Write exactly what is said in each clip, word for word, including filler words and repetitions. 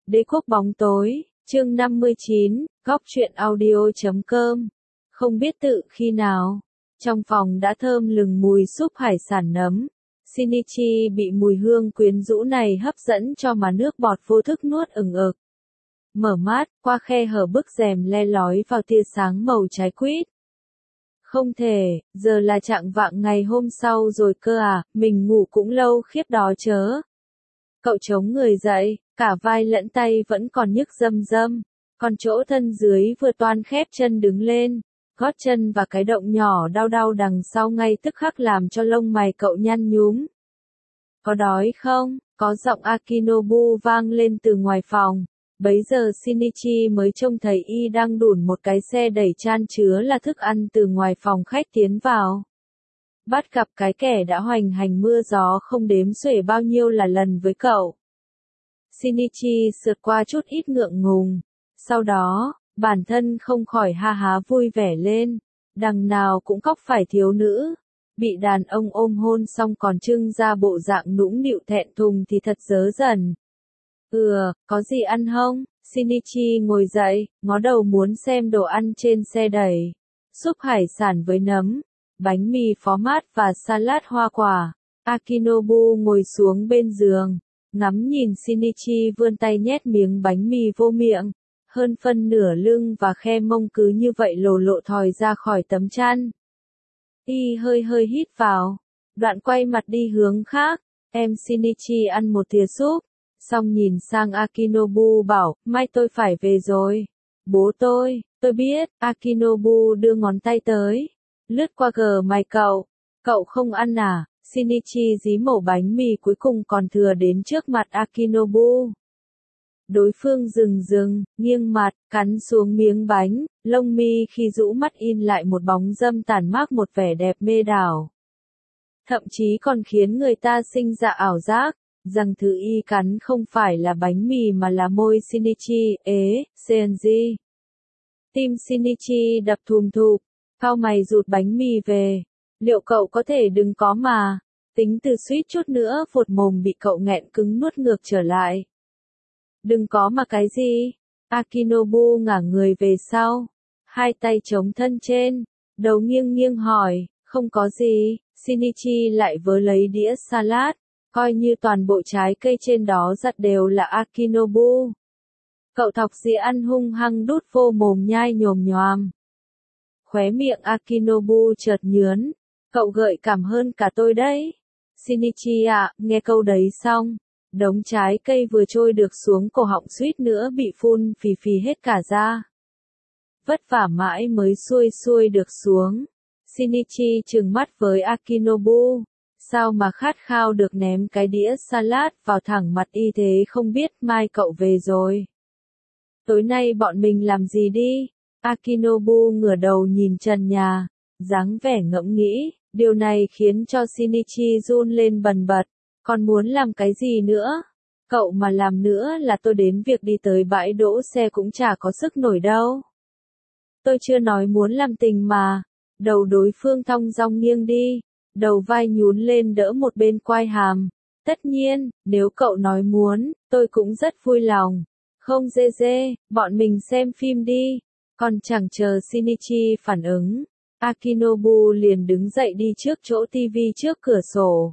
Đế quốc bóng tối, chương năm mươi chín, góc truyện audio chấm com. Không biết tự khi nào, trong phòng đã thơm lừng mùi súp hải sản nấm. Shinichi bị mùi hương quyến rũ này hấp dẫn cho mà nước bọt vô thức nuốt ừng ực. Mở mắt, qua khe hở bức rèm le lói vào tia sáng màu trái quýt. Không thể, giờ là trạng vạng ngày hôm sau rồi cơ à, mình ngủ cũng lâu khiếp đó chớ. Cậu chống người dậy, cả vai lẫn tay vẫn còn nhức râm râm, còn chỗ thân dưới vừa toan khép chân đứng lên, gót chân và cái động nhỏ đau đau đằng sau ngay tức khắc làm cho lông mày cậu nhăn nhúm. Có đói không? Có giọng Akinobu vang lên từ ngoài phòng. Bấy giờ Shinichi mới trông thấy y đang đủn một cái xe đẩy chan chứa là thức ăn từ ngoài phòng khách tiến vào. Bắt gặp cái kẻ đã hoành hành mưa gió không đếm xuể bao nhiêu là lần với cậu. Shinichi sượt qua chút ít ngượng ngùng. Sau đó, bản thân không khỏi ha há vui vẻ lên. Đằng nào cũng cóc phải thiếu nữ. Bị đàn ông ôm hôn xong còn trưng ra bộ dạng nũng nịu thẹn thùng thì thật dớ dần. Ừ, có gì ăn không? Shinichi ngồi dậy, ngó đầu muốn xem đồ ăn trên xe đẩy. Súp hải sản với nấm, bánh mì phó mát và salad hoa quả. Akinobu ngồi xuống bên giường, ngắm nhìn Shinichi vươn tay nhét miếng bánh mì vô miệng. Hơn phân nửa lưng và khe mông cứ như vậy lồ lộ thòi ra khỏi tấm chăn. Y hơi hơi hít vào, đoạn quay mặt đi hướng khác. Em Shinichi ăn một thìa súp. Xong nhìn sang Akinobu bảo, mai tôi phải về rồi. Bố tôi, tôi biết, Akinobu đưa ngón tay tới. Lướt qua gờ mày cậu. Cậu không ăn à? Shinichi dí mẩu bánh mì cuối cùng còn thừa đến trước mặt Akinobu. Đối phương dừng dừng, nghiêng mặt, cắn xuống miếng bánh, lông mi khi rũ mắt in lại một bóng dâm tàn mát một vẻ đẹp mê đảo. Thậm chí còn khiến người ta sinh ra ảo giác, rằng thứ y cắn không phải là bánh mì mà là môi Shinichi, ế, Senji. Tim Shinichi đập thùm thụp, cau mày rụt bánh mì về. Liệu cậu có thể đừng có mà, tính từ suýt chút nữa phột mồm bị cậu nghẹn cứng nuốt ngược trở lại. Đừng có mà cái gì? Akinobu ngả người về sau, hai tay chống thân trên, đầu nghiêng nghiêng hỏi, không có gì. Shinichi lại vớ lấy đĩa salad. Coi như toàn bộ trái cây trên đó giặt đều là Akinobu. Cậu thọc dĩa ăn hung hăng đút vô mồm nhai nhồm nhoàm. Khóe miệng Akinobu chợt nhướn. Cậu gợi cảm hơn cả tôi đấy. Shinichi ạ, nghe câu đấy xong. Đống trái cây vừa trôi được xuống cổ họng suýt nữa bị phun phì phì hết cả ra. Vất vả mãi mới xuôi xuôi được xuống. Shinichi trừng mắt với Akinobu. Sao mà khát khao được ném cái đĩa salad vào thẳng mặt y thế không biết mai cậu về rồi. Tối nay bọn mình làm gì đi? Akinobu ngửa đầu nhìn trần nhà, dáng vẻ ngẫm nghĩ, điều này khiến cho Shinichi run lên bần bật. Còn muốn làm cái gì nữa? Cậu mà làm nữa là tôi đến việc đi tới bãi đỗ xe cũng chả có sức nổi đâu. Tôi chưa nói muốn làm tình mà. Đầu đối phương thong dong nghiêng đi. Đầu vai nhún lên đỡ một bên quai hàm. Tất nhiên, nếu cậu nói muốn, tôi cũng rất vui lòng. Không dê dê, bọn mình xem phim đi. Còn chẳng chờ Shinichi phản ứng, Akinobu liền đứng dậy đi trước chỗ tivi trước cửa sổ.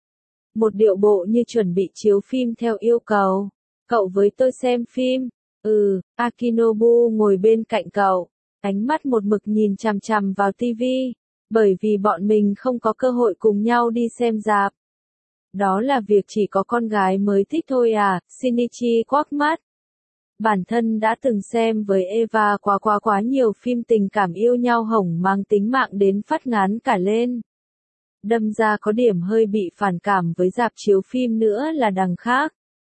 Một điệu bộ như chuẩn bị chiếu phim theo yêu cầu. Cậu với tôi xem phim. Ừ, Akinobu ngồi bên cạnh cậu. Ánh mắt một mực nhìn chằm chằm vào tivi. Bởi vì bọn mình không có cơ hội cùng nhau đi xem rạp. Đó là việc chỉ có con gái mới thích thôi à, Shinichi quắc mắt. Bản thân đã từng xem với Eva quá quá quá nhiều phim tình cảm yêu nhau hổng mang tính mạng đến phát ngán cả lên. Đâm ra có điểm hơi bị phản cảm với rạp chiếu phim nữa là đằng khác.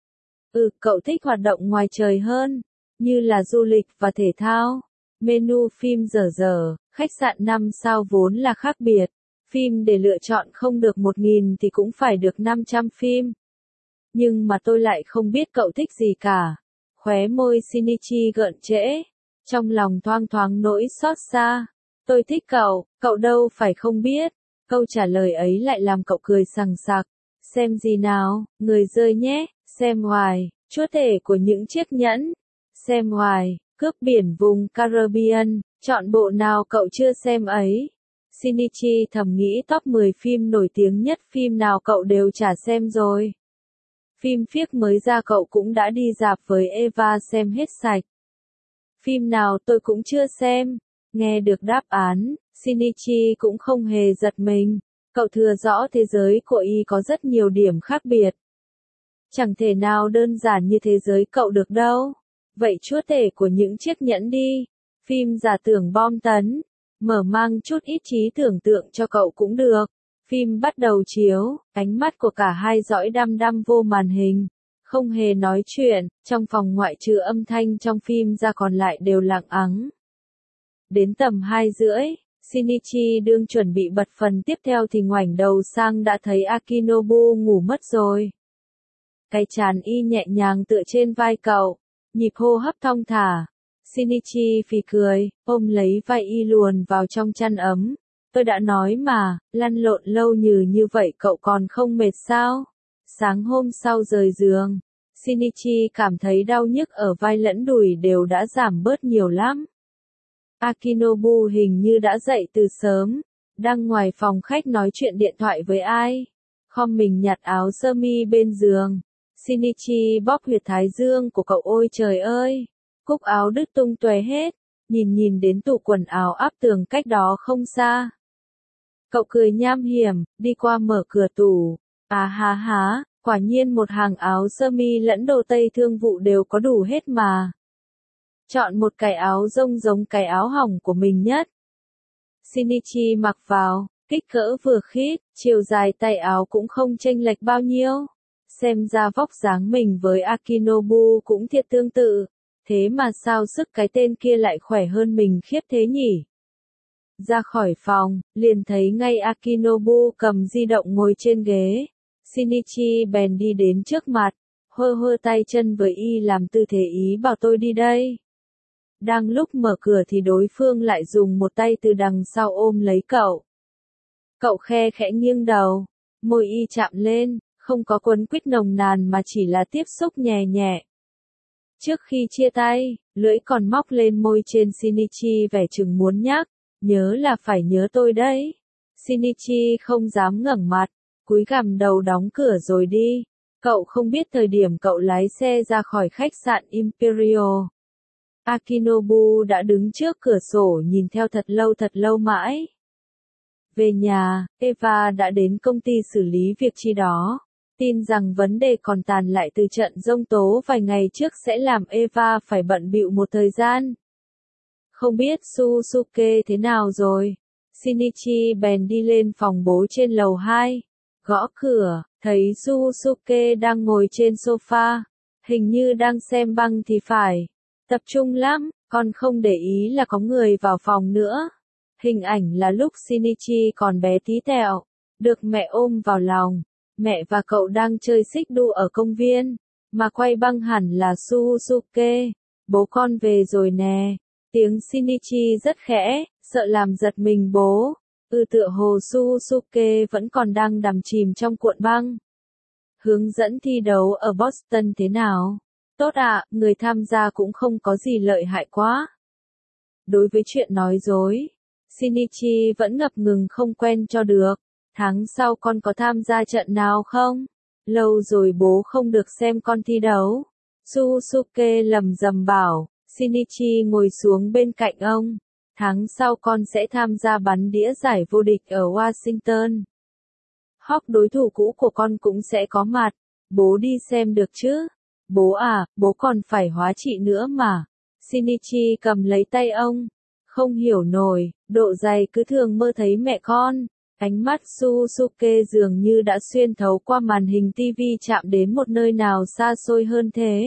Ừ, cậu thích hoạt động ngoài trời hơn, như là du lịch và thể thao. Menu phim dở dở, khách sạn năm sao vốn là khác biệt. Phim để lựa chọn không được một nghìn thì cũng phải được năm trăm phim. Nhưng mà tôi lại không biết cậu thích gì cả. Khóe môi Shinichi gợn trễ. Trong lòng thoang thoáng nỗi xót xa. Tôi thích cậu, cậu đâu phải không biết. Câu trả lời ấy lại làm cậu cười sằng sặc. Xem gì nào, người rơi nhé, xem hoài. Chúa tể của những chiếc nhẫn. Xem hoài, cướp biển vùng Caribbean, chọn bộ nào cậu chưa xem ấy. Shinichi thầm nghĩ top mười phim nổi tiếng nhất phim nào cậu đều chả xem rồi. Phim phiếc mới ra cậu cũng đã đi rạp với Eva xem hết sạch. Phim nào tôi cũng chưa xem. Nghe được đáp án, Shinichi cũng không hề giật mình. Cậu thừa rõ thế giới của y có rất nhiều điểm khác biệt. Chẳng thể nào đơn giản như thế giới cậu được đâu. Vậy chúa tể của những chiếc nhẫn đi. Phim giả tưởng bom tấn. Mở mang chút ít trí tưởng tượng cho cậu cũng được. Phim bắt đầu chiếu, ánh mắt của cả hai dõi đăm đăm vô màn hình. Không hề nói chuyện, trong phòng ngoại trừ âm thanh trong phim ra còn lại đều lặng ắng. Đến tầm hai rưỡi, Shinichi đương chuẩn bị bật phần tiếp theo thì ngoảnh đầu sang đã thấy Akinobu ngủ mất rồi. Cái trán y nhẹ nhàng tựa trên vai cậu, nhịp hô hấp thong thả. Shinichi phì cười, ôm lấy vai y luồn vào trong chăn ấm. Tôi đã nói mà, lăn lộn lâu như như vậy cậu còn không mệt sao? Sáng hôm sau rời giường, Shinichi cảm thấy đau nhức ở vai lẫn đùi đều đã giảm bớt nhiều lắm. Akinobu hình như đã dậy từ sớm, đang ngoài phòng khách nói chuyện điện thoại với ai. Khom mình nhặt áo sơ mi bên giường. Shinichi bóp huyệt thái dương của cậu, ôi trời ơi. Cúc áo đứt tung tóe hết, nhìn nhìn đến tủ quần áo áp tường cách đó không xa. Cậu cười nham hiểm, đi qua mở cửa tủ. À ha há, quả nhiên một hàng áo sơ mi lẫn đồ tây thương vụ đều có đủ hết mà. Chọn một cái áo rông giống cái áo hỏng của mình nhất. Shinichi mặc vào, kích cỡ vừa khít, chiều dài tay áo cũng không chênh lệch bao nhiêu. Xem ra vóc dáng mình với Akinobu cũng thiệt tương tự. Thế mà sao sức cái tên kia lại khỏe hơn mình khiếp thế nhỉ? Ra khỏi phòng, liền thấy ngay Akinobu cầm di động ngồi trên ghế. Shinichi bèn đi đến trước mặt, hơ hơ tay chân với y làm tư thế ý bảo tôi đi đây. Đang lúc mở cửa thì đối phương lại dùng một tay từ đằng sau ôm lấy cậu. Cậu khe khẽ nghiêng đầu, môi y chạm lên, không có quấn quýt nồng nàn mà chỉ là tiếp xúc nhẹ nhẹ. Trước khi chia tay, lưỡi còn móc lên môi trên Shinichi vẻ chừng muốn nhắc, nhớ là phải nhớ tôi đấy. Shinichi không dám ngẩng mặt, cúi gằm đầu đóng cửa rồi đi. Cậu không biết thời điểm cậu lái xe ra khỏi khách sạn Imperial. Akinobu đã đứng trước cửa sổ nhìn theo thật lâu thật lâu mãi. Về nhà, Eva đã đến công ty xử lý việc chi đó. Tin rằng vấn đề còn tàn lại từ trận giông tố vài ngày trước sẽ làm Eva phải bận bịu một thời gian. Không biết Susuke thế nào rồi. Shinichi bèn đi lên phòng bố trên lầu hai. Gõ cửa, thấy Susuke đang ngồi trên sofa. Hình như đang xem băng thì phải. Tập trung lắm, con không để ý là có người vào phòng nữa. Hình ảnh là lúc Shinichi còn bé tí tẹo, được mẹ ôm vào lòng. Mẹ và cậu đang chơi xích đu ở công viên, mà quay băng hẳn là Susuke. Bố con về rồi nè. Tiếng Shinichi rất khẽ, sợ làm giật mình bố. Ừ, tựa hồ Susuke vẫn còn đang đắm chìm trong cuộn băng. Hướng dẫn thi đấu ở Boston thế nào? Tốt ạ, à, người tham gia cũng không có gì lợi hại quá. Đối với chuyện nói dối, Shinichi vẫn ngập ngừng không quen cho được. Tháng sau con có tham gia trận nào không? Lâu rồi bố không được xem con thi đấu. Susuke lầm rầm bảo. Shinichi ngồi xuống bên cạnh ông. Tháng sau con sẽ tham gia bắn đĩa giải vô địch ở Washington. Hawk đối thủ cũ của con cũng sẽ có mặt. Bố đi xem được chứ? Bố à, bố còn phải hóa trị nữa mà. Shinichi cầm lấy tay ông. Không hiểu nổi, độ dày cứ thường mơ thấy mẹ con. Ánh mắt Susuke dường như đã xuyên thấu qua màn hình tivi chạm đến một nơi nào xa xôi hơn thế.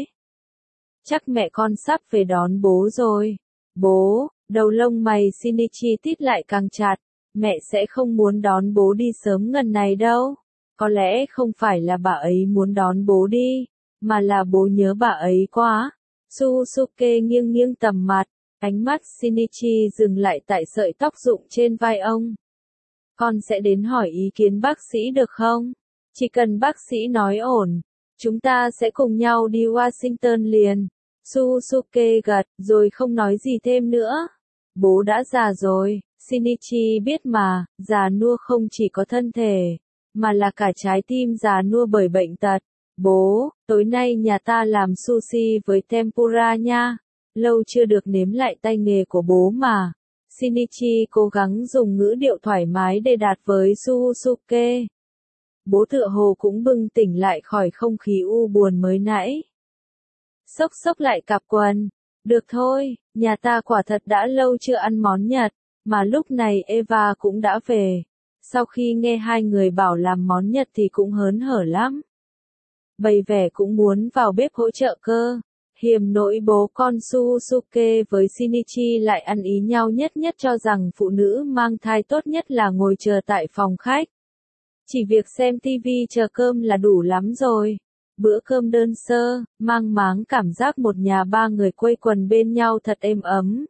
Chắc mẹ con sắp về đón bố rồi. Bố, đầu lông mày Shinichi tít lại càng chặt. Mẹ sẽ không muốn đón bố đi sớm ngần này đâu. Có lẽ không phải là bà ấy muốn đón bố đi, mà là bố nhớ bà ấy quá. Susuke nghiêng nghiêng tầm mặt, ánh mắt Shinichi dừng lại tại sợi tóc rụng trên vai ông. Con sẽ đến hỏi ý kiến bác sĩ được không? Chỉ cần bác sĩ nói ổn, Chúng ta sẽ cùng nhau đi Washington liền. Susuke gật, rồi không nói gì thêm nữa. Bố đã già rồi, Shinichi biết mà, già nua không chỉ có thân thể, mà là cả trái tim già nua bởi bệnh tật. Bố, tối nay nhà ta làm sushi với tempura nha. Lâu chưa được nếm lại tay nghề của bố mà. Shinichi cố gắng dùng ngữ điệu thoải mái để đạt với Susuke. Bố tựa hồ cũng bừng tỉnh lại khỏi không khí u buồn mới nãy. Xốc xốc lại cặp quần. Được thôi, nhà ta quả thật đã lâu chưa ăn món Nhật, mà lúc này Eva cũng đã về. Sau khi nghe hai người bảo làm món Nhật thì cũng hớn hở lắm. Bày vẻ cũng muốn vào bếp hỗ trợ cơ. Hiềm nỗi bố con Susuke với Shinichi lại ăn ý nhau nhất nhất cho rằng phụ nữ mang thai tốt nhất là ngồi chờ tại phòng khách. Chỉ việc xem tivi chờ cơm là đủ lắm rồi. Bữa cơm đơn sơ, mang máng cảm giác một nhà ba người quây quần bên nhau thật êm ấm.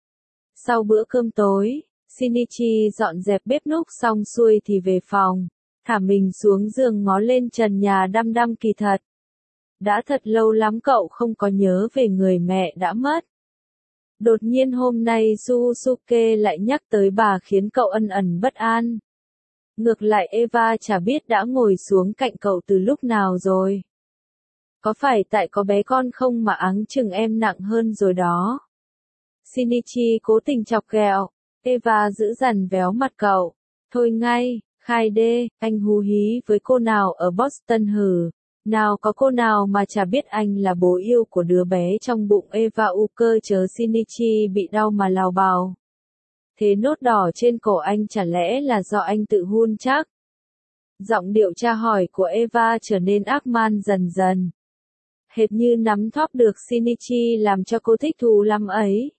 Sau bữa cơm tối, Shinichi dọn dẹp bếp núc xong xuôi thì về phòng, thả mình xuống giường ngó lên trần nhà đăm đăm kỳ thật. Đã thật lâu lắm cậu không có nhớ về người mẹ đã mất. Đột nhiên hôm nay Susuke lại nhắc tới bà khiến cậu ân ẩn bất an. Ngược lại Eva chả biết đã ngồi xuống cạnh cậu từ lúc nào rồi. Có phải tại có bé con không mà áng chừng em nặng hơn rồi đó. Shinichi cố tình chọc ghẹo. Eva giữ dằn véo mặt cậu. Thôi ngay, khai đê, anh hú hí với cô nào ở Boston hử. Nào có cô nào mà chả biết anh là bố yêu của đứa bé trong bụng Eva u cơ chớ Shinichi bị đau mà lào bào. Thế nốt đỏ trên cổ anh chả lẽ là do anh tự hun chắc? Giọng điệu tra hỏi của Eva trở nên ác man dần dần. Hệt như nắm thóp được Shinichi làm cho cô thích thú lắm ấy.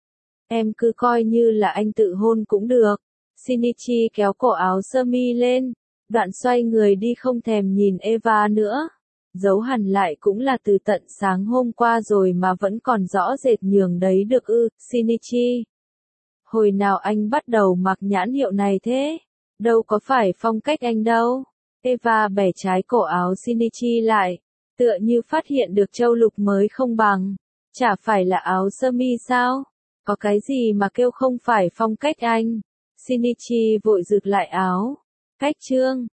Em cứ coi như là anh tự hôn cũng được. Shinichi kéo cổ áo sơ mi lên, đoạn xoay người đi không thèm nhìn Eva nữa. Dấu hằn lại cũng là từ tận sáng hôm qua rồi mà vẫn còn rõ rệt nhường đấy được ư, Shinichi. Hồi nào anh bắt đầu mặc nhãn hiệu này thế? Đâu có phải phong cách anh đâu. Eva bẻ trái cổ áo Shinichi lại, tựa như phát hiện được châu lục mới không bằng. Chả phải là áo sơ mi sao? Có cái gì mà kêu không phải phong cách anh? Shinichi vội rực lại áo. Cách trương,